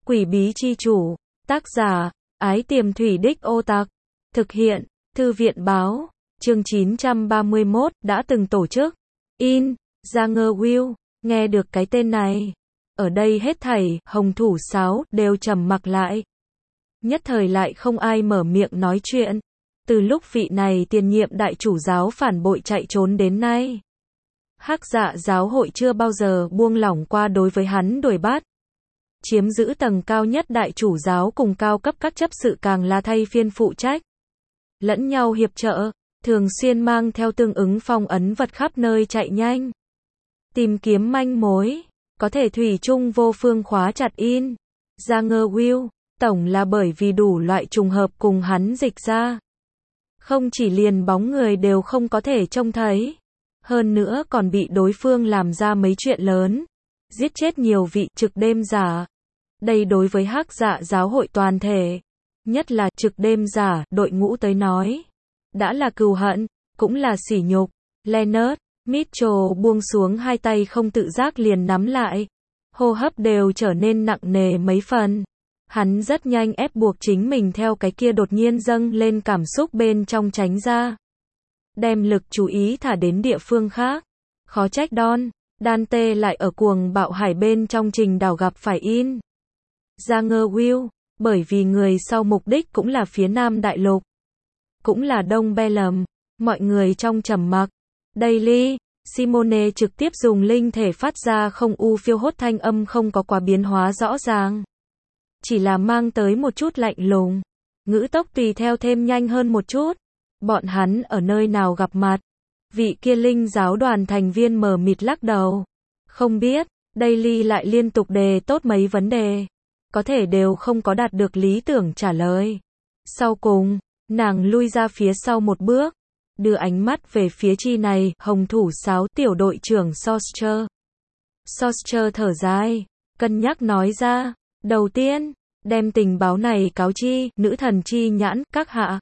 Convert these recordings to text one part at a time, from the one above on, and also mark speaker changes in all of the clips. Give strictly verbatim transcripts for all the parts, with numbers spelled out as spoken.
Speaker 1: Quỷ bí chi chủ, tác giả, Ái Tiềm Thủy Đích Ô Tặc, thực hiện, Thư viện báo, chương chín trăm ba mươi mốt, đã từng tổ chức, in, Janger Will, nghe được cái tên này. Ở đây hết thảy, hồng thủ sáo, đều trầm mặc lại. Nhất thời lại không ai mở miệng nói chuyện. Từ lúc vị này tiền nhiệm đại chủ giáo phản bội chạy trốn đến nay, Hắc Dạ giáo hội chưa bao giờ buông lỏng qua đối với hắn đuổi bắt. Chiếm giữ tầng cao nhất đại chủ giáo cùng cao cấp các chấp sự càng là thay phiên phụ trách. Lẫn nhau hiệp trợ, thường xuyên mang theo tương ứng phong ấn vật khắp nơi chạy nhanh. Tìm kiếm manh mối, có thể thủy chung vô phương khóa chặt in. Janger Will, tổng là bởi vì đủ loại trùng hợp cùng hắn dịch ra. Không chỉ liền bóng người đều không có thể trông thấy. Hơn nữa còn bị đối phương làm ra mấy chuyện lớn. Giết chết nhiều vị trực đêm giả. Đây đối với Hắc Dạ giáo hội toàn thể, nhất là trực đêm giả, đội ngũ tới nói, đã là cừu hận, cũng là sỉ nhục. Leonard Mitchell buông xuống hai tay không tự giác liền nắm lại. Hô hấp đều trở nên nặng nề mấy phần. Hắn rất nhanh ép buộc chính mình theo cái kia đột nhiên dâng lên cảm xúc bên trong tránh ra. Đem lực chú ý thả đến địa phương khác. Khó trách Don Dante lại ở cuồng bạo hải bên trong trình đảo gặp phải in. Janger Will, bởi vì người sau mục đích cũng là phía Nam Đại Lục. Cũng là Đông Bellum, mọi người trong trầm mặc. Daily, Simone trực tiếp dùng linh thể phát ra không u phiêu hốt thanh âm không có quá biến hóa rõ ràng. Chỉ là mang tới một chút lạnh lùng. Ngữ tốc tùy theo thêm nhanh hơn một chút. Bọn hắn ở nơi nào gặp mặt? Vị kia linh giáo đoàn thành viên mờ mịt lắc đầu. Không biết, Daily lại liên tục đề tốt mấy vấn đề. Có thể đều không có đạt được lý tưởng trả lời. Sau cùng, nàng lui ra phía sau một bước. Đưa ánh mắt về phía chi này, hồng thủ sáo tiểu đội trưởng Soster. Soster thở dài, cân nhắc nói ra. Đầu tiên, đem tình báo này cáo chi, nữ thần chi nhãn, các hạ.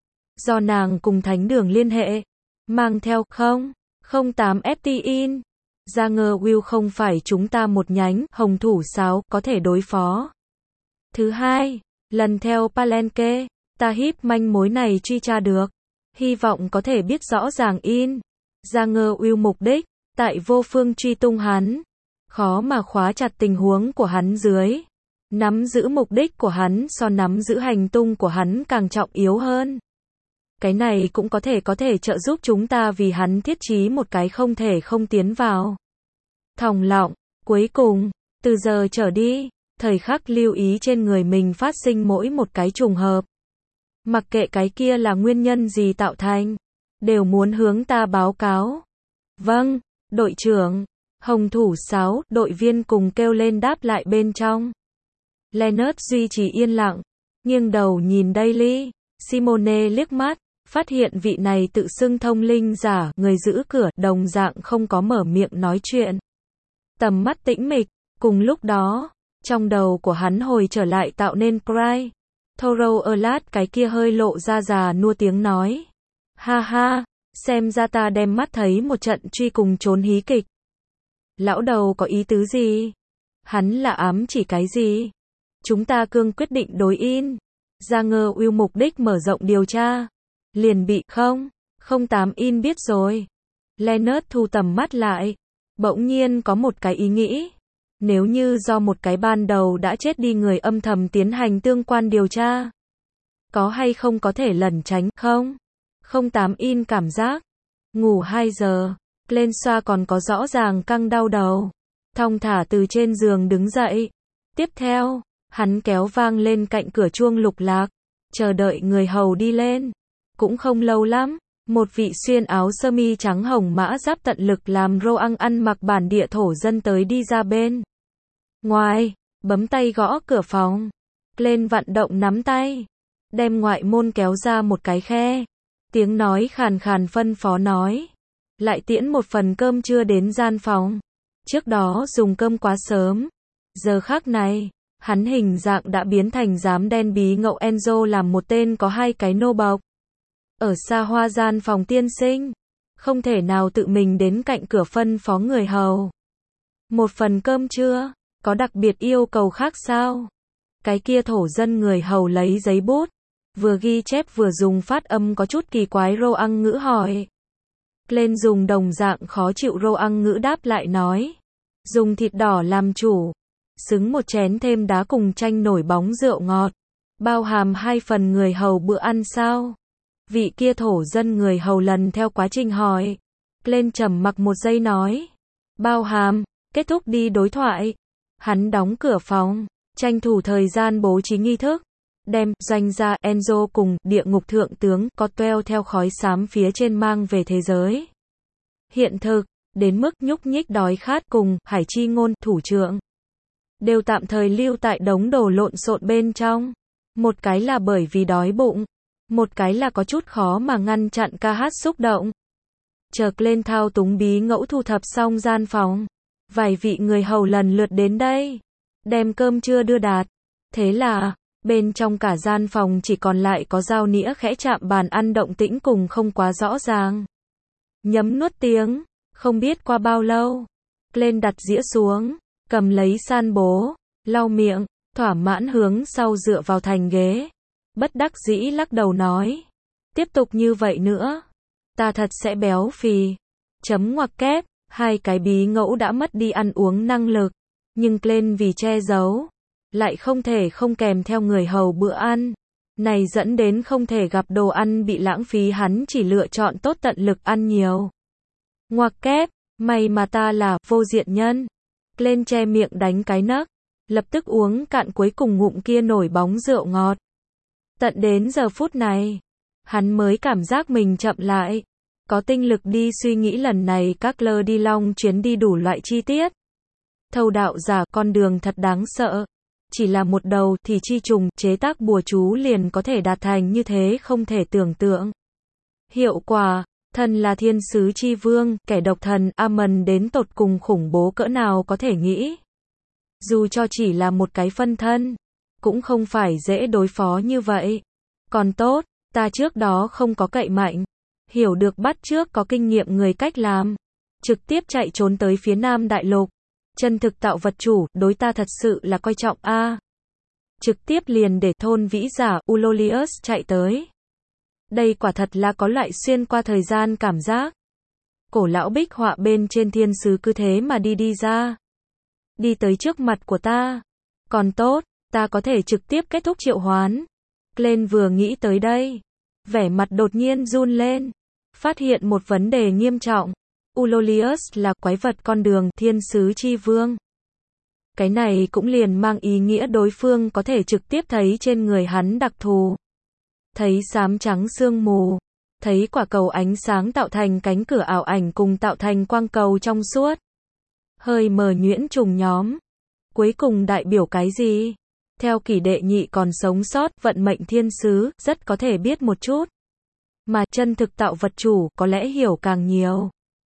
Speaker 1: Do nàng cùng thánh đường liên hệ. Mang theo không, không tám F T in. Janger Will không phải chúng ta một nhánh, hồng thủ sáo, có thể đối phó. Thứ hai, lần theo Palenque, ta híp manh mối này truy tra được. Hy vọng có thể biết rõ ràng in. Janger Will mục đích, tại vô phương truy tung hắn. Khó mà khóa chặt tình huống của hắn dưới. Nắm giữ mục đích của hắn so nắm giữ hành tung của hắn càng trọng yếu hơn. Cái này cũng có thể có thể trợ giúp chúng ta vì hắn thiết trí một cái không thể không tiến vào. Thòng lọng, cuối cùng, từ giờ trở đi, thời khắc lưu ý trên người mình phát sinh mỗi một cái trùng hợp. Mặc kệ cái kia là nguyên nhân gì tạo thành, đều muốn hướng ta báo cáo. Vâng, đội trưởng. Hồng thủ sáo, đội viên cùng kêu lên đáp lại bên trong. Leonard duy trì yên lặng, nghiêng đầu nhìn Daily. Simone liếc mắt, phát hiện vị này tự xưng thông linh giả, người giữ cửa, đồng dạng không có mở miệng nói chuyện. Tầm mắt tĩnh mịch, cùng lúc đó, trong đầu của hắn hồi trở lại tạo nên Cry. Thorough Alert cái kia hơi lộ ra già nua tiếng nói. Ha ha, xem ra ta đem mắt thấy một trận truy cùng trốn hí kịch. Lão đầu có ý tứ gì? Hắn là ám chỉ cái gì? Chúng ta cương quyết định đối in. Janger Will mục đích mở rộng điều tra. Liền bị không, không tám in biết rồi. Leonard thu tầm mắt lại. Bỗng nhiên có một cái ý nghĩ. Nếu như do một cái ban đầu đã chết đi người âm thầm tiến hành tương quan điều tra. Có hay không có thể lẩn tránh không? Không tám in cảm giác. Ngủ hai giờ. Lên xoa còn có rõ ràng căng đau đầu. Thong thả từ trên giường đứng dậy. Tiếp theo, hắn kéo vang lên cạnh cửa chuông lục lạc. Chờ đợi người hầu đi lên. Cũng không lâu lắm. Một vị xuyên áo sơ mi trắng hồng mã giáp tận lực làm rô ăn ăn mặc bản địa thổ dân tới đi ra bên ngoài, bấm tay gõ cửa phòng. Lên vận động nắm tay. Đem ngoại môn kéo ra một cái khe. Tiếng nói khàn khàn phân phó nói. Lại tiễn một phần cơm trưa đến gian phòng. Trước đó dùng cơm quá sớm. Giờ khắc này, hắn hình dạng đã biến thành giám đen bí ngậu Enzo làm một tên có hai cái nô bộc. Ở xa hoa gian phòng tiên sinh. Không thể nào tự mình đến cạnh cửa phân phó người hầu. Một phần cơm trưa, có đặc biệt yêu cầu khác sao? Cái kia thổ dân người hầu lấy giấy bút, vừa ghi chép vừa dùng phát âm có chút kỳ quái Roang ngữ hỏi. Glenn dùng đồng dạng khó chịu Roang ngữ đáp lại nói. Dùng thịt đỏ làm chủ. Xứng một chén thêm đá cùng chanh nổi bóng rượu ngọt. Bao hàm hai phần người hầu bữa ăn sao? Vị kia thổ dân người hầu lần theo quá trình hỏi. Glenn trầm mặc một giây nói. Bao hàm, kết thúc đi đối thoại. Hắn đóng cửa phòng, tranh thủ thời gian bố trí nghi thức. Đem doanh gia Enzo cùng địa ngục thượng tướng Cotwell theo khói xám phía trên mang về thế giới hiện thực, đến mức nhúc nhích đói khát cùng Hải Chi Ngôn thủ trưởng đều tạm thời lưu tại đống đồ lộn xộn bên trong. Một cái là bởi vì đói bụng, một cái là có chút khó mà ngăn chặn ca hát xúc động. Chờ lên thao túng bí ngẫu thu thập xong gian phòng, vài vị người hầu lần lượt đến đây, đem cơm trưa đưa đạt. Thế là bên trong cả gian phòng chỉ còn lại có dao nĩa khẽ chạm bàn ăn động tĩnh cùng không quá rõ ràng. Nhấm nuốt tiếng, không biết qua bao lâu. Glenn đặt dĩa xuống, cầm lấy san bố, lau miệng, thỏa mãn hướng sau dựa vào thành ghế. Bất đắc dĩ lắc đầu nói. Tiếp tục như vậy nữa, ta thật sẽ béo phì. Chấm ngoặc kép, hai cái bí ngẫu đã mất đi ăn uống năng lực. Nhưng Glenn vì che giấu, lại không thể không kèm theo người hầu bữa ăn. Này dẫn đến không thể gặp đồ ăn bị lãng phí, hắn chỉ lựa chọn tốt tận lực ăn nhiều. Ngoặc kép, may mà ta là vô diện nhân. Glenn che miệng đánh cái nấc, lập tức uống cạn cuối cùng ngụm kia nổi bóng rượu ngọt. Tận đến giờ phút này, hắn mới cảm giác mình chậm lại, có tinh lực đi suy nghĩ lần này các lơ đi long chuyến đi đủ loại chi tiết. Thâu đạo giả con đường thật đáng sợ. Chỉ là một đầu thì chi trùng chế tác bùa chú liền có thể đạt thành như thế không thể tưởng tượng. Hiệu quả, thần là thiên sứ chi vương, kẻ độc thần Amon đến tột cùng khủng bố cỡ nào có thể nghĩ. Dù cho chỉ là một cái phân thân, cũng không phải dễ đối phó như vậy. Còn tốt, ta trước đó không có cậy mạnh, hiểu được bắt trước có kinh nghiệm người cách làm, trực tiếp chạy trốn tới phía Nam Đại Lục. Chân thực tạo vật chủ, đối ta thật sự là coi trọng a. À, trực tiếp liền để thôn vĩ giả Ulolius chạy tới. Đây quả thật là có loại xuyên qua thời gian cảm giác. Cổ lão bích họa bên trên thiên sứ cứ thế mà đi đi ra. Đi tới trước mặt của ta. Còn tốt, ta có thể trực tiếp kết thúc triệu hoán. Glenn vừa nghĩ tới đây, vẻ mặt đột nhiên run lên. Phát hiện một vấn đề nghiêm trọng. Ulolius là quái vật con đường thiên sứ chi vương. Cái này cũng liền mang ý nghĩa đối phương có thể trực tiếp thấy trên người hắn đặc thù. Thấy xám trắng sương mù. Thấy quả cầu ánh sáng tạo thành cánh cửa ảo ảnh cùng tạo thành quang cầu trong suốt. Hơi mờ nhuyễn trùng nhóm. Cuối cùng đại biểu cái gì? Theo kỷ đệ nhị còn sống sót vận mệnh thiên sứ, rất có thể biết một chút. Mà chân thực tạo vật chủ có lẽ hiểu càng nhiều.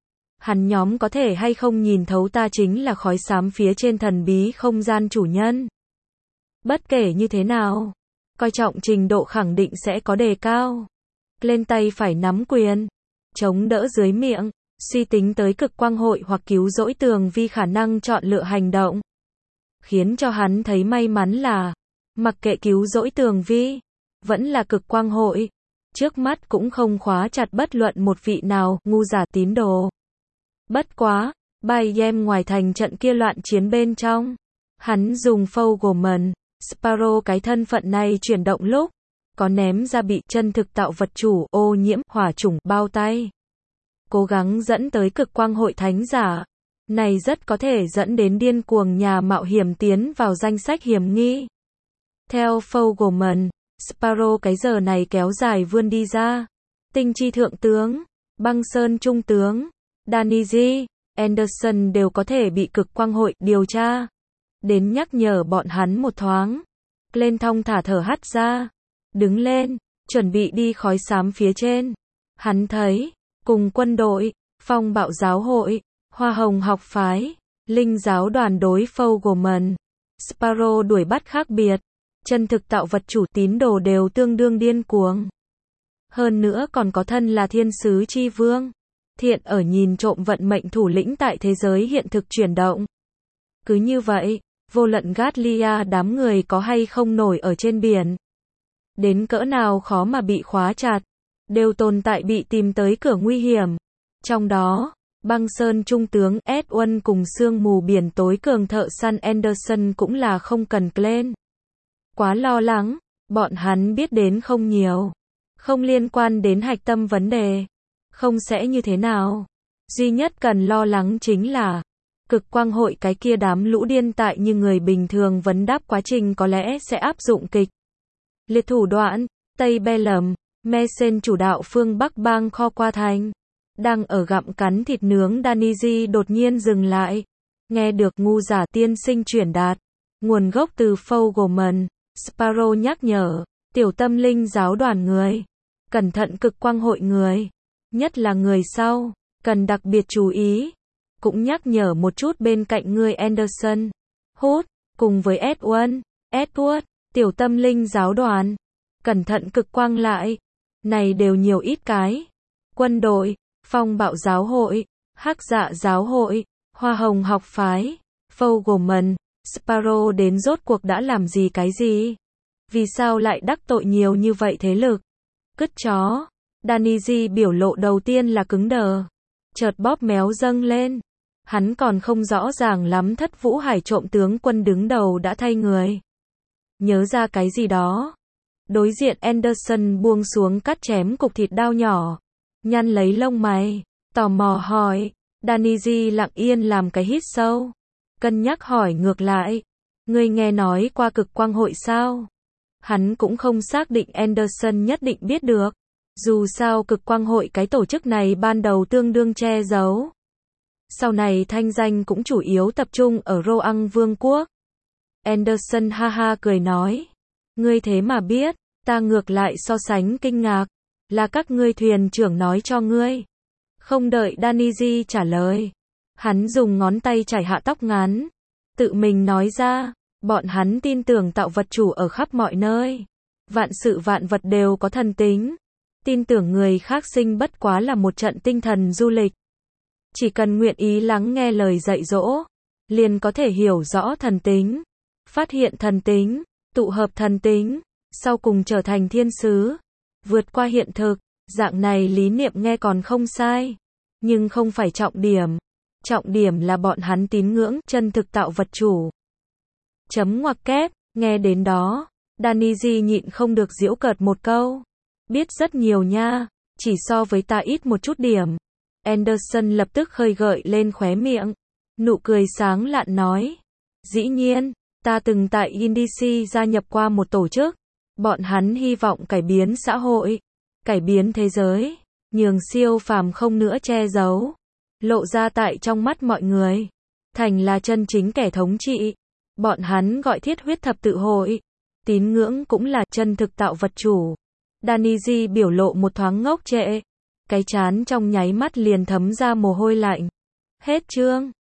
Speaker 1: Hắn nhóm có thể hay không nhìn thấu ta chính là khói xám phía trên thần bí không gian chủ nhân. Bất kể như thế nào, coi trọng trình độ khẳng định sẽ có đề cao. Lên tay phải nắm quyền, chống đỡ dưới miệng, suy tính tới cực quang hội hoặc cứu rỗi tường vi khả năng chọn lựa hành động. Khiến cho hắn thấy may mắn là, mặc kệ cứu rỗi tường vi, vẫn là cực quang hội. Trước mắt cũng không khóa chặt bất luận một vị nào, ngu giả tín đồ. Bất quá, bay game ngoài thành trận kia loạn chiến bên trong. Hắn dùng Fogelman, Sparrow cái thân phận này chuyển động lúc, có ném ra bị chân thực tạo vật chủ ô nhiễm hỏa chủng bao tay. Cố gắng dẫn tới cực quang hội thánh giả. Này rất có thể dẫn đến điên cuồng nhà mạo hiểm tiến vào danh sách hiểm nghi. Theo Fogelman, Sparrow cái giờ này kéo dài vươn đi ra. Tinh chi thượng tướng, băng sơn trung tướng, Danny G. Anderson đều có thể bị cực quang hội điều tra. Đến nhắc nhở bọn hắn một thoáng. Lên thong thả thở hắt ra. Đứng lên, chuẩn bị đi khói xám phía trên. Hắn thấy, cùng quân đội, phong bạo giáo hội, hoa hồng học phái, linh giáo đoàn đối Fogelman, Sparrow đuổi bắt khác biệt. Chân thực tạo vật chủ tín đồ đều tương đương điên cuồng. Hơn nữa còn có thân là thiên sứ chi vương. Thiện ở nhìn trộm vận mệnh thủ lĩnh tại thế giới hiện thực chuyển động. Cứ như vậy, vô luận Gatlia đám người có hay không nổi ở trên biển. Đến cỡ nào khó mà bị khóa chặt, đều tồn tại bị tìm tới cửa nguy hiểm. Trong đó, băng sơn trung tướng Edwin cùng sương mù biển tối cường thợ săn Anderson cũng là không cần Glenn quá lo lắng, bọn hắn biết đến không nhiều, không liên quan đến hạch tâm vấn đề, không sẽ như thế nào. Duy nhất cần lo lắng chính là cực quang hội cái kia đám lũ điên tại như người bình thường vấn đáp quá trình có lẽ sẽ áp dụng kịch liệt thủ đoạn. Tây Bellum, Mesen chủ đạo phương Bắc bang kho qua thành, đang ở gặm cắn thịt nướng Daniji đột nhiên dừng lại, nghe được ngu giả tiên sinh chuyển đạt, nguồn gốc từ Fogelman, Sparrow nhắc nhở, tiểu tâm linh giáo đoàn người, cẩn thận cực quang hội người, nhất là người sau, cần đặc biệt chú ý, cũng nhắc nhở một chút bên cạnh người Anderson, Hood, cùng với Edwin, Edward, tiểu tâm linh giáo đoàn, cẩn thận cực quang lại, này đều nhiều ít cái, quân đội, phong bạo giáo hội, hắc dạ giáo hội, hoa hồng học phái, Fogelman, Sparrow đến rốt cuộc đã làm gì cái gì? Vì sao lại đắc tội nhiều như vậy thế lực? Cứt chó. Daniji biểu lộ đầu tiên là cứng đờ, chợt bóp méo dâng lên. Hắn còn không rõ ràng lắm Thất Vũ Hải trộm tướng quân đứng đầu đã thay người. Nhớ ra cái gì đó. Đối diện Anderson buông xuống cắt chém cục thịt đao nhỏ, nhăn lấy lông mày, tò mò hỏi. Daniji lặng yên làm cái hít sâu, cân nhắc hỏi ngược lại, ngươi nghe nói qua cực quang hội sao? Hắn cũng không xác định Anderson nhất định biết được, dù sao cực quang hội cái tổ chức này ban đầu tương đương che giấu, sau này thanh danh cũng chủ yếu tập trung ở Roang Vương quốc. Anderson ha ha cười nói, ngươi thế mà biết, ta ngược lại so sánh kinh ngạc, là các ngươi thuyền trưởng nói cho ngươi. Không đợi Daniji trả lời, hắn dùng ngón tay chải hạ tóc ngắn, tự mình nói ra, bọn hắn tin tưởng tạo vật chủ ở khắp mọi nơi, vạn sự vạn vật đều có thần tính, tin tưởng người khác sinh bất quá là một trận tinh thần du lịch. Chỉ cần nguyện ý lắng nghe lời dạy dỗ, liền có thể hiểu rõ thần tính, phát hiện thần tính, tụ hợp thần tính, sau cùng trở thành thiên sứ, vượt qua hiện thực. Dạng này lý niệm nghe còn không sai, nhưng không phải trọng điểm. Trọng điểm là bọn hắn tín ngưỡng chân thực tạo vật chủ. Chấm ngoặc kép, nghe đến đó, Daniji nhịn không được giễu cợt một câu. Biết rất nhiều nha, chỉ so với ta ít một chút điểm. Anderson lập tức khơi gợi lên khóe miệng, nụ cười sáng lạn nói. Dĩ nhiên, ta từng tại Indici gia nhập qua một tổ chức, bọn hắn hy vọng cải biến xã hội, cải biến thế giới, nhường siêu phàm không nữa che giấu, lộ ra tại trong mắt mọi người, thành là chân chính kẻ thống trị. Bọn hắn gọi thiết huyết thập tự hội, tín ngưỡng cũng là chân thực tạo vật chủ. Daniji biểu lộ một thoáng ngốc trệ, cái trán trong nháy mắt liền thấm ra mồ hôi lạnh. Hết chương.